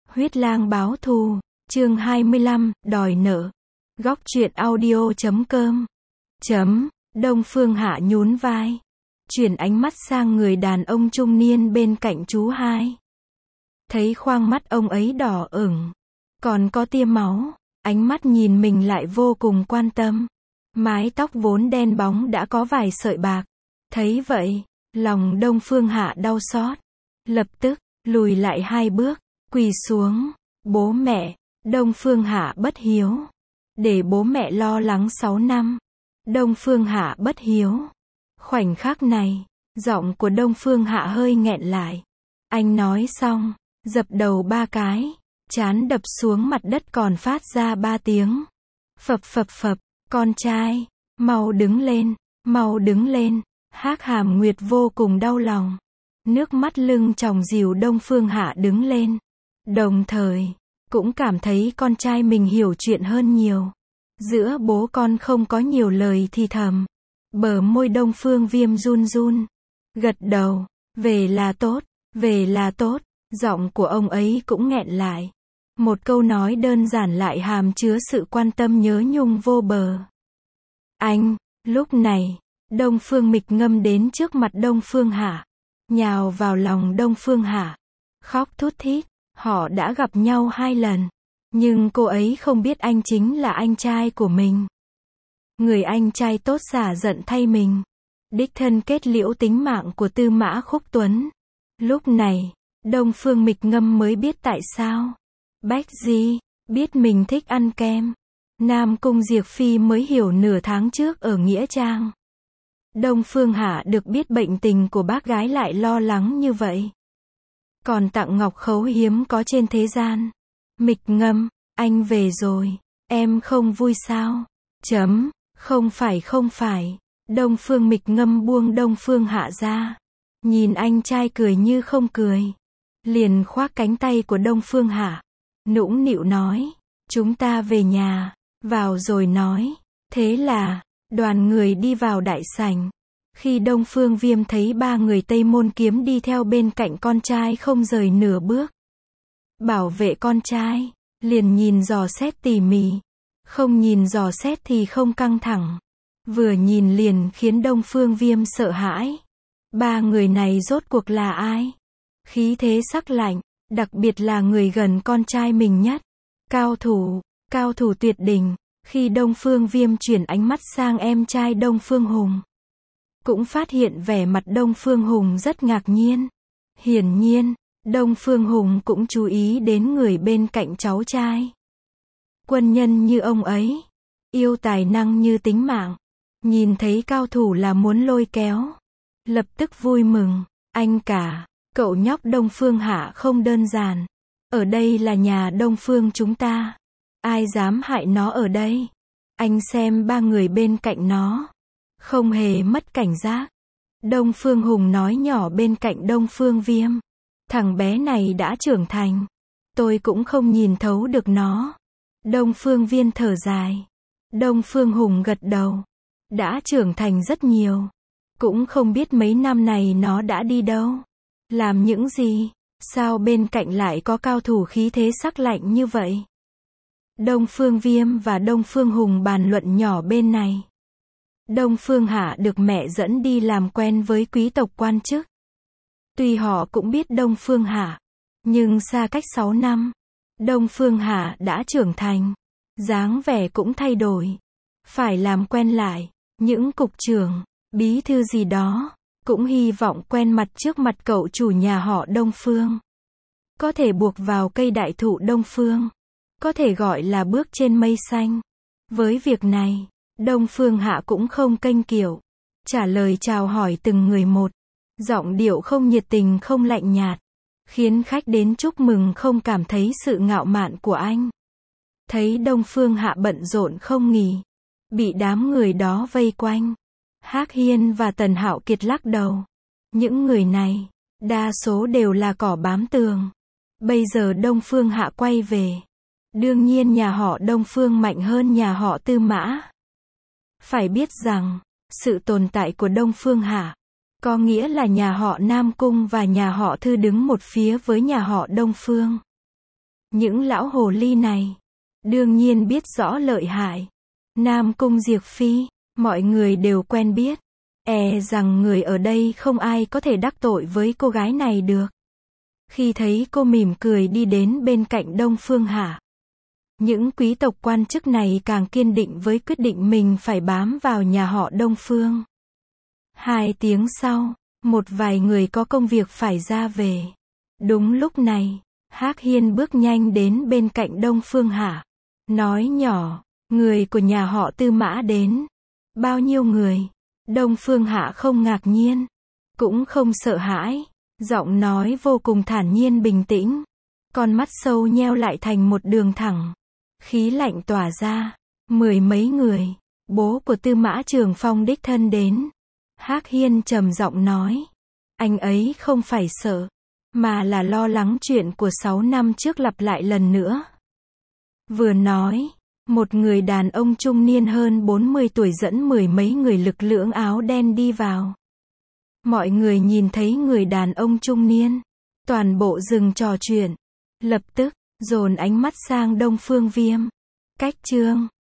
Huyết lang báo thù, chương 25, đòi nợ. Góc truyện audio.com. Đông Phương Hạ nhún vai, chuyển ánh mắt sang người đàn ông trung niên bên cạnh chú hai. Thấy khoang mắt ông ấy đỏ ửng, còn có tia máu, ánh mắt nhìn mình lại vô cùng quan tâm. Mái tóc vốn đen bóng đã có vài sợi bạc. Thấy vậy, lòng Đông Phương Hạ đau xót, lập tức lùi lại 2 bước, quỳ xuống. Bố mẹ, Đông Phương Hạ bất hiếu, để bố mẹ lo lắng 6 năm. Đông Phương Hạ bất hiếu. Khoảnh khắc này, giọng của Đông Phương Hạ hơi nghẹn lại. Anh nói xong, dập đầu 3 cái, trán đập xuống mặt đất còn phát ra 3 tiếng. Phập phập phập, con trai, mau đứng lên, mau đứng lên. Hắc Hàm Nguyệt vô cùng đau lòng. Nước mắt lưng tròng dìu Đông Phương Hạ đứng lên. Đồng thời, cũng cảm thấy con trai mình hiểu chuyện hơn nhiều. Giữa bố con không có nhiều lời thì thầm. Bờ môi Đông Phương Viêm run run. Gật đầu, về là tốt, về là tốt. Giọng của ông ấy cũng nghẹn lại. Một câu nói đơn giản lại hàm chứa sự quan tâm nhớ nhung vô bờ. Anh, lúc này, Đông Phương Mịch Ngâm đến trước mặt Đông Phương Hạ, nhào vào lòng Đông Phương Hạ, khóc thút thít. Họ đã gặp nhau 2 lần, nhưng cô ấy không biết anh chính là anh trai của mình. Người anh trai tốt xả giận thay mình, đích thân kết liễu tính mạng của Tư Mã Khúc Tuấn. Lúc này, Đông Phương Mịch Ngâm mới biết tại sao Bách Di biết mình thích ăn kem. Nam Cung Diệp Phi mới hiểu nửa tháng trước ở Nghĩa Trang. Đông Phương Hạ được biết bệnh tình của bác gái lại lo lắng như vậy. Còn tặng ngọc khấu hiếm có trên thế gian. Mịch Ngâm, anh về rồi, em không vui sao? Không phải. Đông Phương Mịch Ngâm buông Đông Phương Hạ ra. Nhìn anh trai cười như không cười. Liền khoác cánh tay của Đông Phương Hạ. Nũng nịu nói, chúng ta về nhà. Vào rồi nói. Thế là, đoàn người đi vào đại sảnh. Khi Đông Phương Viêm thấy 3 người Tây Môn Kiếm đi theo bên cạnh con trai không rời nửa bước. Bảo vệ con trai, liền nhìn dò xét tỉ mỉ. Không nhìn dò xét thì không căng thẳng. Vừa nhìn liền khiến Đông Phương Viêm sợ hãi. 3 người này rốt cuộc là ai? Khí thế sắc lạnh, đặc biệt là người gần con trai mình nhất. Cao thủ tuyệt đỉnh. Khi Đông Phương Viêm chuyển ánh mắt sang em trai Đông Phương Hùng, cũng phát hiện vẻ mặt Đông Phương Hùng rất ngạc nhiên. Hiển nhiên, Đông Phương Hùng cũng chú ý đến người bên cạnh cháu trai. Quân nhân như ông ấy, yêu tài năng như tính mạng, nhìn thấy cao thủ là muốn lôi kéo. Lập tức vui mừng, anh cả, cậu nhóc Đông Phương Hạ không đơn giản. Ở đây là nhà Đông Phương chúng ta. Ai dám hại nó ở đây? Anh xem 3 người bên cạnh nó, không hề mất cảnh giác. Đông Phương Hùng nói nhỏ bên cạnh Đông Phương Viêm. Thằng bé này đã trưởng thành. Tôi cũng không nhìn thấu được nó. Đông Phương Viêm thở dài. Đông Phương Hùng gật đầu. Đã trưởng thành rất nhiều. Cũng không biết mấy năm này nó đã đi đâu. Làm những gì? Sao bên cạnh lại có cao thủ khí thế sắc lạnh như vậy? Đông Phương Viêm và Đông Phương Hùng bàn luận nhỏ bên này. Đông Phương Hạ được mẹ dẫn đi làm quen với quý tộc quan chức. Tuy họ cũng biết Đông Phương Hạ, nhưng xa cách 6 năm, Đông Phương Hạ đã trưởng thành, dáng vẻ cũng thay đổi. Phải làm quen lại, những cục trưởng, bí thư gì đó, cũng hy vọng quen mặt trước mặt cậu chủ nhà họ Đông Phương. Có thể buộc vào cây đại thụ Đông Phương. Có thể gọi là bước trên mây xanh. Với việc này, Đông Phương Hạ cũng không kênh kiệu. Trả lời chào hỏi từng người một. Giọng điệu không nhiệt tình không lạnh nhạt. Khiến khách đến chúc mừng không cảm thấy sự ngạo mạn của anh. Thấy Đông Phương Hạ bận rộn không nghỉ. Bị đám người đó vây quanh. Hắc Hiên và Tần Hạo Kiệt lắc đầu. Những người này, đa số đều là cỏ bám tường. Bây giờ Đông Phương Hạ quay về. Đương nhiên nhà họ Đông Phương mạnh hơn nhà họ Tư Mã. Phải biết rằng, sự tồn tại của Đông Phương Hạ, có nghĩa là nhà họ Nam Cung và nhà họ Thư đứng một phía với nhà họ Đông Phương. Những lão hồ ly này, đương nhiên biết rõ lợi hại. Nam Cung Diệp Phi, mọi người đều quen biết. E rằng người ở đây không ai có thể đắc tội với cô gái này được. Khi thấy cô mỉm cười đi đến bên cạnh Đông Phương Hạ, những quý tộc quan chức này càng kiên định với quyết định mình phải bám vào nhà họ Đông Phương. 2 tiếng sau, một vài người có công việc phải ra về. Đúng lúc này, Hắc Hiên bước nhanh đến bên cạnh Đông Phương Hạ, nói nhỏ, người của nhà họ Tư Mã đến. Bao nhiêu người? Đông Phương Hạ không ngạc nhiên, cũng không sợ hãi, giọng nói vô cùng thản nhiên bình tĩnh. Con mắt sâu nheo lại thành một đường thẳng, khí lạnh tỏa ra. 10 mấy người, bố của Tư Mã Trường Phong đích thân đến. Hắc Hiên trầm giọng nói, anh ấy không phải sợ, mà là lo lắng chuyện của 6 năm trước lặp lại lần nữa. Vừa nói, một người đàn ông trung niên hơn 40 tuổi dẫn 10 mấy người lực lưỡng áo đen đi vào. Mọi người nhìn thấy người đàn ông trung niên, toàn bộ dừng trò chuyện, lập tức dồn ánh mắt sang Đông Phương Viêm. Cách chương